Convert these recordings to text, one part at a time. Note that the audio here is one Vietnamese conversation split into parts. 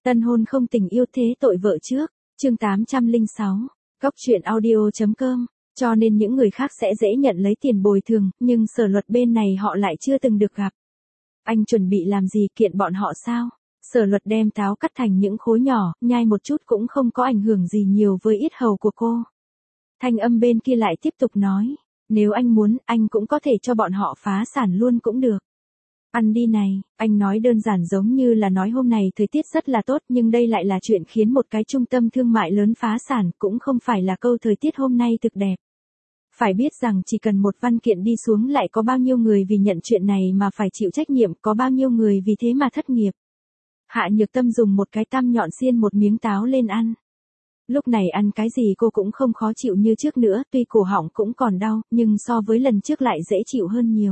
Tân hôn không tình yêu thế tội vợ trước, chương 806, Góc truyện audio.com, cho nên những người khác sẽ dễ nhận lấy tiền bồi thường, nhưng Sở Luật bên này họ lại chưa từng được gặp. Anh chuẩn bị làm gì, kiện bọn họ sao? Sở Luật đem táo cắt thành những khối nhỏ, nhai một chút cũng không có ảnh hưởng gì nhiều với yết hầu của cô. Thanh âm bên kia lại tiếp tục nói, nếu anh muốn, anh cũng có thể cho bọn họ phá sản luôn cũng được. Ăn đi này, anh nói đơn giản giống như là nói hôm nay thời tiết rất là tốt, nhưng đây lại là chuyện khiến một cái trung tâm thương mại lớn phá sản, cũng không phải là câu thời tiết hôm nay thực đẹp. Phải biết rằng chỉ cần một văn kiện đi xuống lại có bao nhiêu người vì nhận chuyện này mà phải chịu trách nhiệm, có bao nhiêu người vì thế mà thất nghiệp. Hạ Nhược Tâm dùng một cái tăm nhọn xiên một miếng táo lên ăn. Lúc này ăn cái gì cô cũng không khó chịu như trước nữa, tuy cổ họng cũng còn đau, nhưng so với lần trước lại dễ chịu hơn nhiều.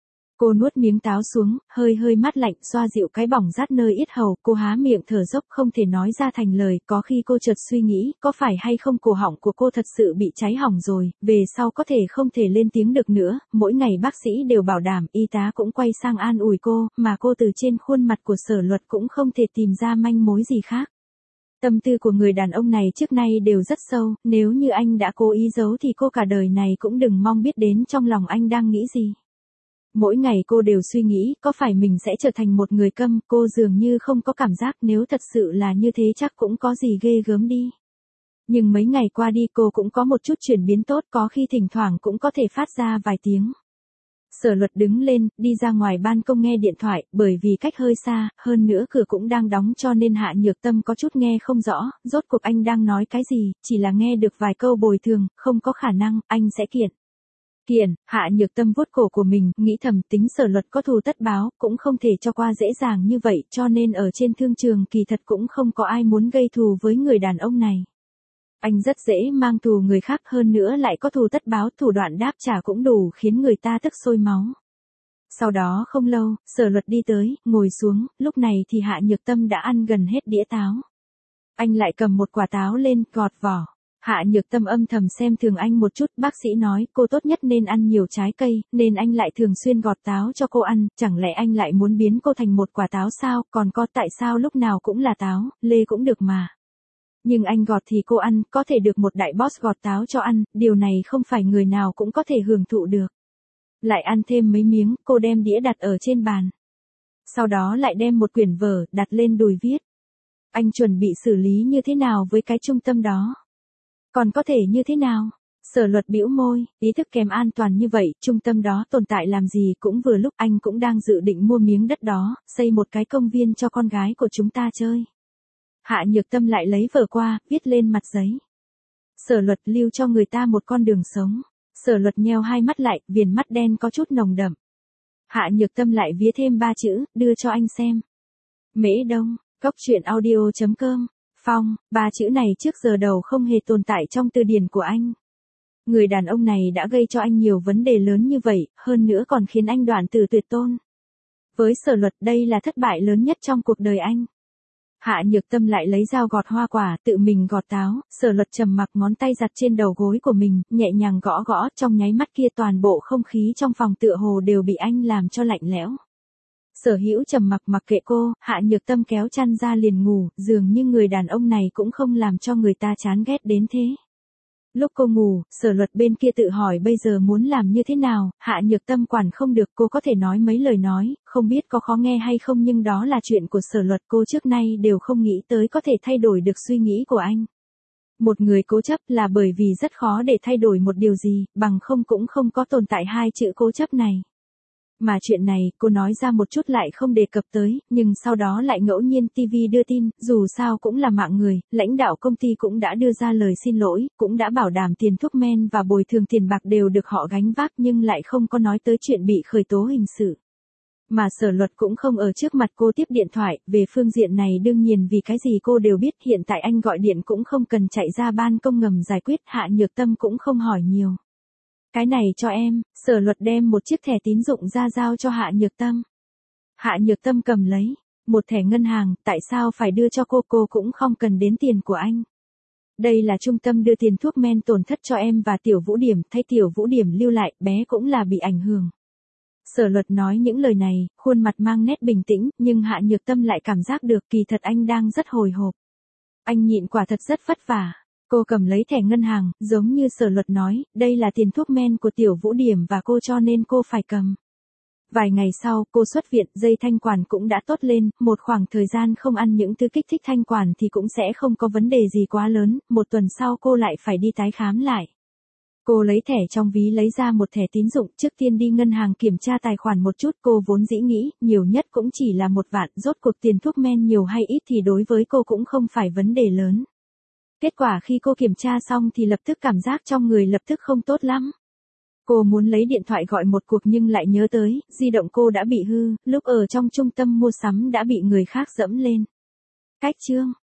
Cô nuốt miếng táo xuống, hơi mát lạnh xoa dịu cái bỏng rát nơi yết hầu, cô há miệng thở dốc không thể nói ra thành lời, có khi cô chợt suy nghĩ, có phải hay không cổ họng của cô thật sự bị cháy hỏng rồi, về sau có thể không thể lên tiếng được nữa, mỗi ngày bác sĩ đều bảo đảm, y tá cũng quay sang an ủi cô, mà cô từ trên khuôn mặt của Sở Luật cũng không thể tìm ra manh mối gì khác. Tâm tư của người đàn ông này trước nay đều rất sâu, nếu như anh đã cố ý giấu thì cô cả đời này cũng đừng mong biết đến trong lòng anh đang nghĩ gì. Mỗi ngày cô đều suy nghĩ, có phải mình sẽ trở thành một người câm, cô dường như không có cảm giác, nếu thật sự là như thế chắc cũng có gì ghê gớm đi. Nhưng mấy ngày qua đi cô cũng có một chút chuyển biến tốt, có khi thỉnh thoảng cũng có thể phát ra vài tiếng. Sở Luật đứng lên, đi ra ngoài ban công nghe điện thoại, bởi vì cách hơi xa, hơn nữa cửa cũng đang đóng cho nên Hạ Nhược Tâm có chút nghe không rõ, rốt cuộc anh đang nói cái gì, chỉ là nghe được vài câu bồi thường, không có khả năng, anh sẽ kiện. Kiện, Hạ Nhược Tâm vuốt cổ của mình, nghĩ thầm tính Sở Luật có thù tất báo, cũng không thể cho qua dễ dàng như vậy, cho nên ở trên thương trường kỳ thật cũng không có ai muốn gây thù với người đàn ông này. Anh rất dễ mang thù người khác, hơn nữa lại có thù tất báo, thủ đoạn đáp trả cũng đủ khiến người ta tức sôi máu. Sau đó không lâu, Sở Luật đi tới, ngồi xuống, lúc này thì Hạ Nhược Tâm đã ăn gần hết đĩa táo. Anh lại cầm một quả táo lên, gọt vỏ. Hạ Nhược Tâm âm thầm xem thường anh một chút, bác sĩ nói cô tốt nhất nên ăn nhiều trái cây, nên anh lại thường xuyên gọt táo cho cô ăn, chẳng lẽ anh lại muốn biến cô thành một quả táo sao, còn có tại sao lúc nào cũng là táo, lê cũng được mà. Nhưng anh gọt thì cô ăn, có thể được một đại boss gọt táo cho ăn, điều này không phải người nào cũng có thể hưởng thụ được. Lại ăn thêm mấy miếng, cô đem đĩa đặt ở trên bàn. Sau đó lại đem một quyển vở, đặt lên đùi viết. Anh chuẩn bị xử lý như thế nào với cái trung tâm đó? Còn có thể như thế nào? Sở Luật bĩu môi, ý thức kém an toàn như vậy, trung tâm đó tồn tại làm gì, cũng vừa lúc anh cũng đang dự định mua miếng đất đó, xây một cái công viên cho con gái của chúng ta chơi. Hạ Nhược Tâm lại lấy vở qua, viết lên mặt giấy. Sở Luật lưu cho người ta một con đường sống. Sở Luật nheo hai mắt lại, viền mắt đen có chút nồng đậm. Hạ Nhược Tâm lại viết thêm 3 chữ, đưa cho anh xem. Mễ Đông, Góc truyện audio.com, Phong, 3 chữ này trước giờ đầu không hề tồn tại trong từ điển của anh. Người đàn ông này đã gây cho anh nhiều vấn đề lớn như vậy, hơn nữa còn khiến anh đoạn tử tuyệt tôn. Với Sở Luật đây là thất bại lớn nhất trong cuộc đời anh. Hạ Nhược Tâm lại lấy dao gọt hoa quả, tự mình gọt táo, Sở Luật trầm mặc ngón tay giặt trên đầu gối của mình, nhẹ nhàng gõ gõ, trong nháy mắt kia toàn bộ không khí trong phòng tựa hồ đều bị anh làm cho lạnh lẽo. Sở Hữu trầm mặc mặc kệ cô, Hạ Nhược Tâm kéo chăn ra liền ngủ, dường như người đàn ông này cũng không làm cho người ta chán ghét đến thế. Lúc cô ngủ, Sở Luật bên kia tự hỏi bây giờ muốn làm như thế nào, Hạ Nhược Tâm quản không được, cô có thể nói mấy lời nói, không biết có khó nghe hay không, nhưng đó là chuyện của Sở Luật, cô trước nay đều không nghĩ tới có thể thay đổi được suy nghĩ của anh. Một người cố chấp là bởi vì rất khó để thay đổi một điều gì, bằng không cũng không có tồn tại hai chữ cố chấp này. Mà chuyện này, cô nói ra một chút lại không đề cập tới, nhưng sau đó lại ngẫu nhiên TV đưa tin, dù sao cũng là mạng người, lãnh đạo công ty cũng đã đưa ra lời xin lỗi, cũng đã bảo đảm tiền thuốc men và bồi thường tiền bạc đều được họ gánh vác, nhưng lại không có nói tới chuyện bị khởi tố hình sự. Mà Sở Luật cũng không ở trước mặt cô tiếp điện thoại, về phương diện này đương nhiên vì cái gì cô đều biết, hiện tại anh gọi điện cũng không cần chạy ra ban công ngầm giải quyết, Hạ Nhược Tâm cũng không hỏi nhiều. Cái này cho em, Sở Luật đem một chiếc thẻ tín dụng ra giao cho Hạ Nhược Tâm. Hạ Nhược Tâm cầm lấy, một thẻ ngân hàng, tại sao phải đưa cho cô cũng không cần đến tiền của anh. Đây là trung tâm đưa tiền thuốc men tổn thất cho em và Tiểu Vũ Điểm, thay Tiểu Vũ Điểm lưu lại, bé cũng là bị ảnh hưởng. Sở Luật nói những lời này, khuôn mặt mang nét bình tĩnh, nhưng Hạ Nhược Tâm lại cảm giác được kỳ thật anh đang rất hồi hộp. Anh nhịn quả thật rất vất vả. Cô cầm lấy thẻ ngân hàng, giống như Sở Luật nói, đây là tiền thuốc men của Tiểu Vũ Điểm và cô cho nên cô phải cầm. Vài ngày sau, cô xuất viện, dây thanh quản cũng đã tốt lên, một khoảng thời gian không ăn những thứ kích thích thanh quản thì cũng sẽ không có vấn đề gì quá lớn, một tuần sau cô lại phải đi tái khám lại. Cô lấy thẻ trong ví lấy ra một thẻ tín dụng, trước tiên đi ngân hàng kiểm tra tài khoản một chút, cô vốn dĩ nghĩ, nhiều nhất cũng chỉ là 1 vạn, rốt cuộc tiền thuốc men nhiều hay ít thì đối với cô cũng không phải vấn đề lớn. Kết quả khi cô kiểm tra xong thì lập tức cảm giác trong người lập tức không tốt lắm. Cô muốn lấy điện thoại gọi một cuộc nhưng lại nhớ tới, di động cô đã bị hư, lúc ở trong trung tâm mua sắm đã bị người khác dẫm lên. Cách chương